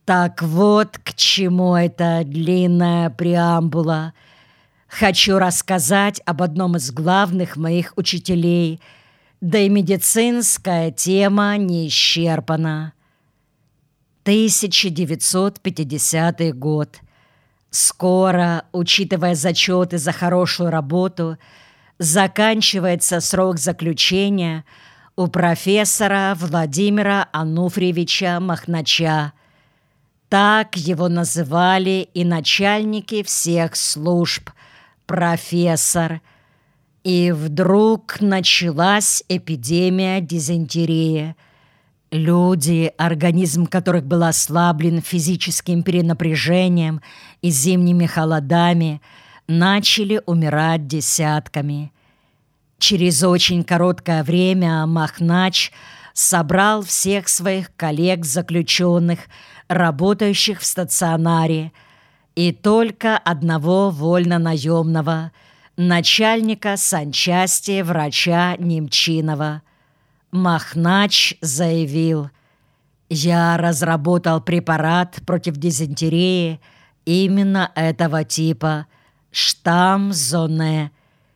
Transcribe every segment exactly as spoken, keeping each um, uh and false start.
Так вот, к чему эта длинная преамбула. Хочу рассказать об одном из главных моих учителей, да и медицинская тема не исчерпана. тысяча девятьсот пятидесятый год. Скоро, учитывая зачеты за хорошую работу, заканчивается срок заключения у профессора Владимира Ануфриевича Махнача. Так его называли и начальники всех служб, профессор. И вдруг началась эпидемия дизентерии. Люди, организм которых был ослаблен физическим перенапряжением и зимними холодами, начали умирать десятками. Через очень короткое время Махнач собрал всех своих коллег-заключенных, работающих в стационаре, и только одного вольно-наемного, начальника санчасти врача Немчинова. Махнач заявил: «Я разработал препарат против дизентерии именно этого типа, штамм Зоне.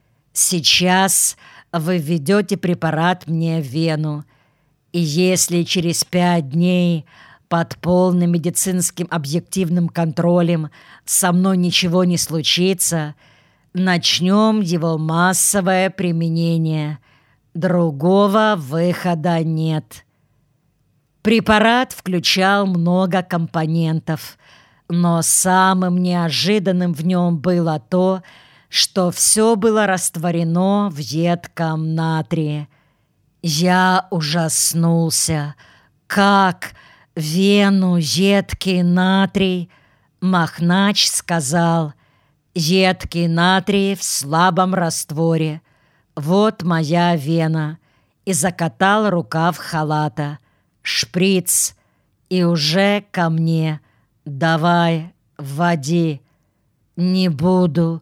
Сейчас вы введете препарат мне в вену, и если через пять дней под полным медицинским объективным контролем со мной ничего не случится, начнем его массовое применение. Другого выхода нет». Препарат включал много компонентов, но самым неожиданным в нем было то, что все было растворено в едком натрии. Я ужаснулся. Как в вену едкий натрий? Махнач сказал: едкий натрий в слабом растворе. Вот моя вена. И закатал рукав халата. Шприц. И уже ко мне. Давай, вводи. Не буду.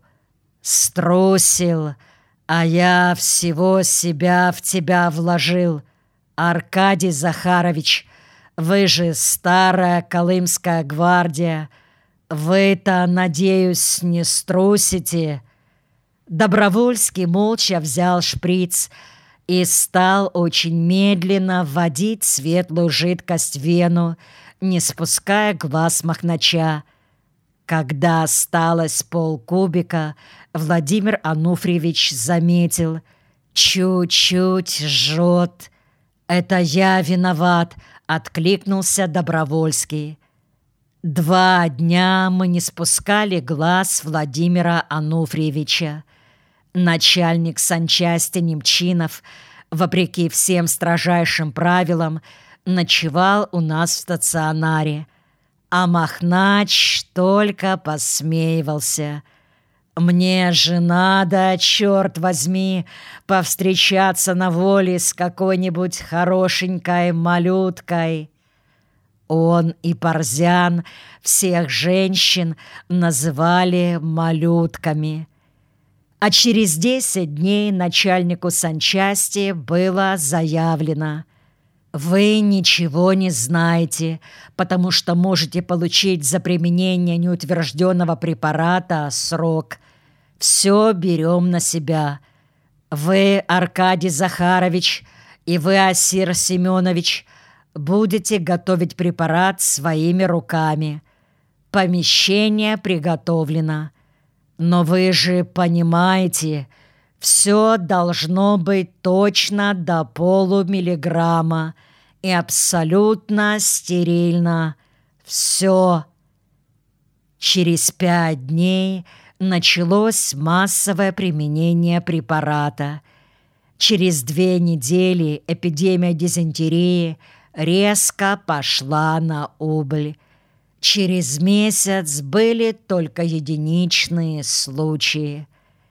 Струсил. А я всего себя в тебя вложил. Аркадий Захарович, вы же старая Колымская гвардия. Вы-то, надеюсь, не струсите. Добровольский молча взял шприц и стал очень медленно вводить светлую жидкость в вену, не спуская глаз Махнача. Когда осталось полкубика, Владимир Ануфриевич заметил: «Чуть-чуть жжет». «Это я виноват», — откликнулся Добровольский. Два дня мы не спускали глаз Владимира Ануфриевича. Начальник санчасти Немчинов, вопреки всем строжайшим правилам, ночевал у нас в стационаре, а Махнач только посмеивался. «Мне же надо, черт возьми, повстречаться на воле с какой-нибудь хорошенькой малюткой». Он и Парзян всех женщин называли малютками. А через десять дней начальнику санчасти было заявлено: «Вы ничего не знаете, потому что можете получить за применение неутвержденного препарата срок. Все берем на себя. Вы, Аркадий Захарович, и вы, Асир Семенович, будете готовить препарат своими руками. Помещение приготовлено. Но вы же понимаете, все должно быть точно до полумиллиграмма и абсолютно стерильно. Все». Через пять дней началось массовое применение препарата. Через две недели эпидемия дизентерии резко пошла на убыль. Через месяц были только единичные случаи.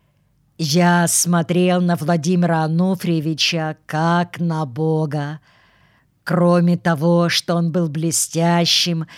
Я смотрел на Владимира Ануфриевича как на Бога. Кроме того, что он был блестящим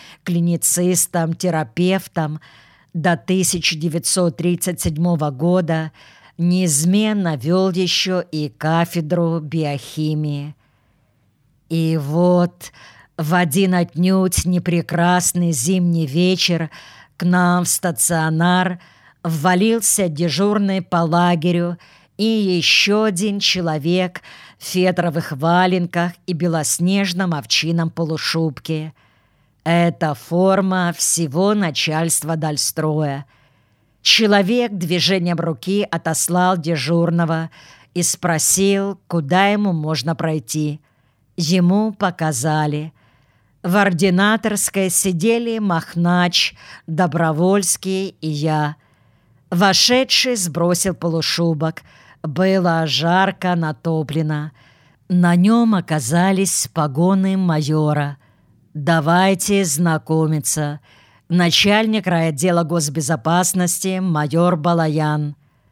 клиницистом-терапевтом, до тысяча девятьсот тридцать седьмого года неизменно вел еще и кафедру биохимии. И вот В один отнюдь непрекрасный зимний вечер к нам в стационар ввалился дежурный по лагерю и еще один человек в фетровых валенках и белоснежном овчинном полушубке. Это форма всего начальства Дальстроя. Человек движением руки отослал дежурного и спросил, куда ему можно пройти. Ему показали. В ординаторской сидели Махнач, Добровольский и я. Вошедший сбросил полушубок. Было жарко, натоплено. На нем оказались погоны майора. «Давайте знакомиться. Начальник райотдела госбезопасности майор Балаян».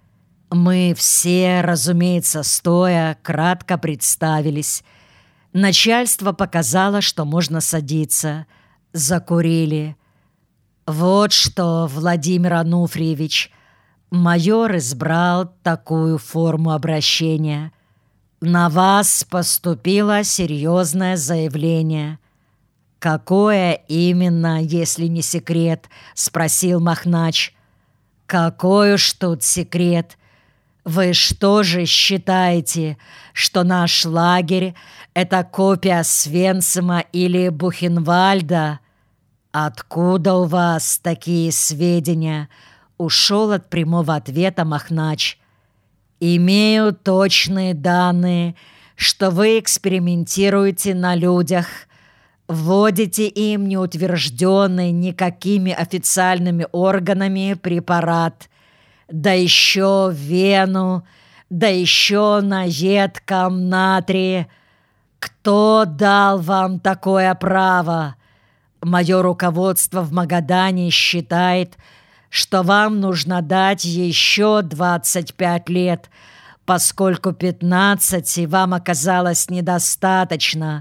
Мы все, разумеется, стоя, кратко представились. Начальство показало, что можно садиться. Закурили. «Вот что, Владимир Ануфриевич», майор избрал такую форму обращения. «На вас поступило серьезное заявление». «Какое именно, если не секрет?» — спросил Махнач. «Какой уж тут секрет? Вы что же считаете, что наш лагерь — это копия Свенцима или Бухенвальда? Откуда у вас такие сведения?» — ушел от прямого ответа Махнач. «Имею точные данные, что вы экспериментируете на людях, вводите им неутвержденный никакими официальными органами препарат, да еще в вену, да еще на едком натрии. Кто дал вам такое право? Мое руководство в Магадане считает, что вам нужно дать еще двадцать пять лет, поскольку пятнадцати вам оказалось недостаточно».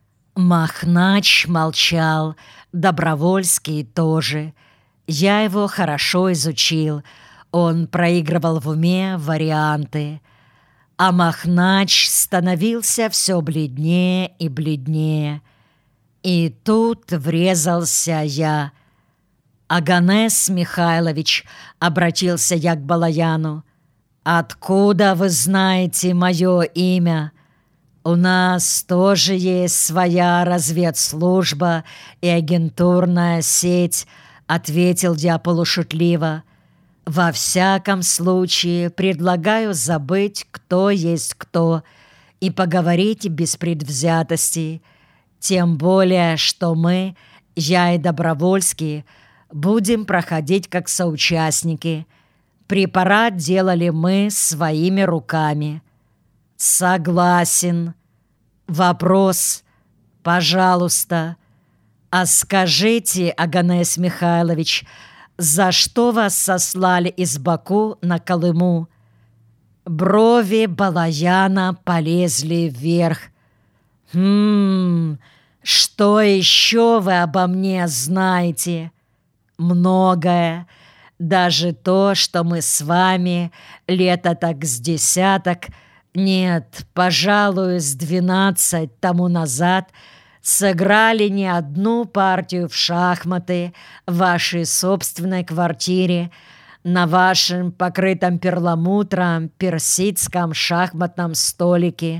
Махнач молчал, Добровольский тоже. Я его хорошо изучил. Он проигрывал в уме варианты. А Махнач становился все бледнее и бледнее. И тут врезался я. «Оганес Михайлович», — обратился я к Балаяну, — «откуда вы знаете мое имя? У нас тоже есть своя разведслужба и агентурная сеть», — ответил я полушутливо. «Во всяком случае, предлагаю забыть, кто есть кто, и поговорить без предвзятостей. Тем более, что мы, я и Добровольский, будем проходить как соучастники. Препарат делали мы своими руками». «Согласен. Вопрос, пожалуйста. А скажите, Оганес Михайлович, за что вас сослали из Баку на Колыму?» Брови Балаяна полезли вверх. «Хм, что еще вы обо мне знаете?» «Многое. Даже то, что мы с вами лето так с десяток, нет, пожалуй, с двенадцать тому назад сыграли не одну партию в шахматы в вашей собственной квартире на вашем покрытом перламутром персидском шахматном столике.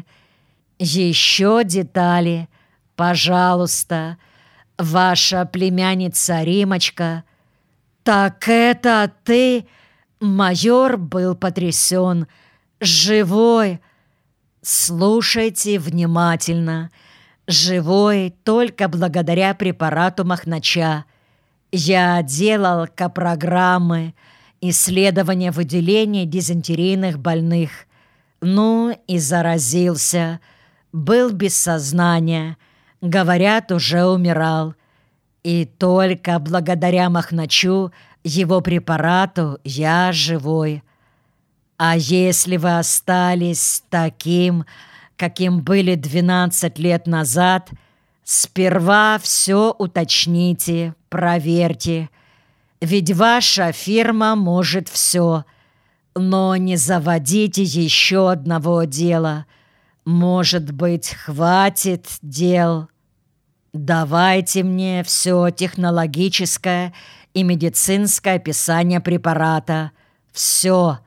Еще детали, пожалуйста. Ваша племянница Римочка». «Так это ты?» Майор был потрясен. «Живой?» «Слушайте внимательно. Живой только благодаря препарату Махнача. Я делал капрограммы, исследования выделения дизентерийных больных. Ну и заразился. Был без сознания. Говорят, уже умирал. И только благодаря Махначу, его препарату, я живой. А если вы остались таким, каким были двенадцать лет назад, сперва все уточните, проверьте. Ведь ваша фирма может все. Но не заводите еще одного дела. Может быть, хватит дел». Давайте мне все технологическое и медицинское описание препарата. Все,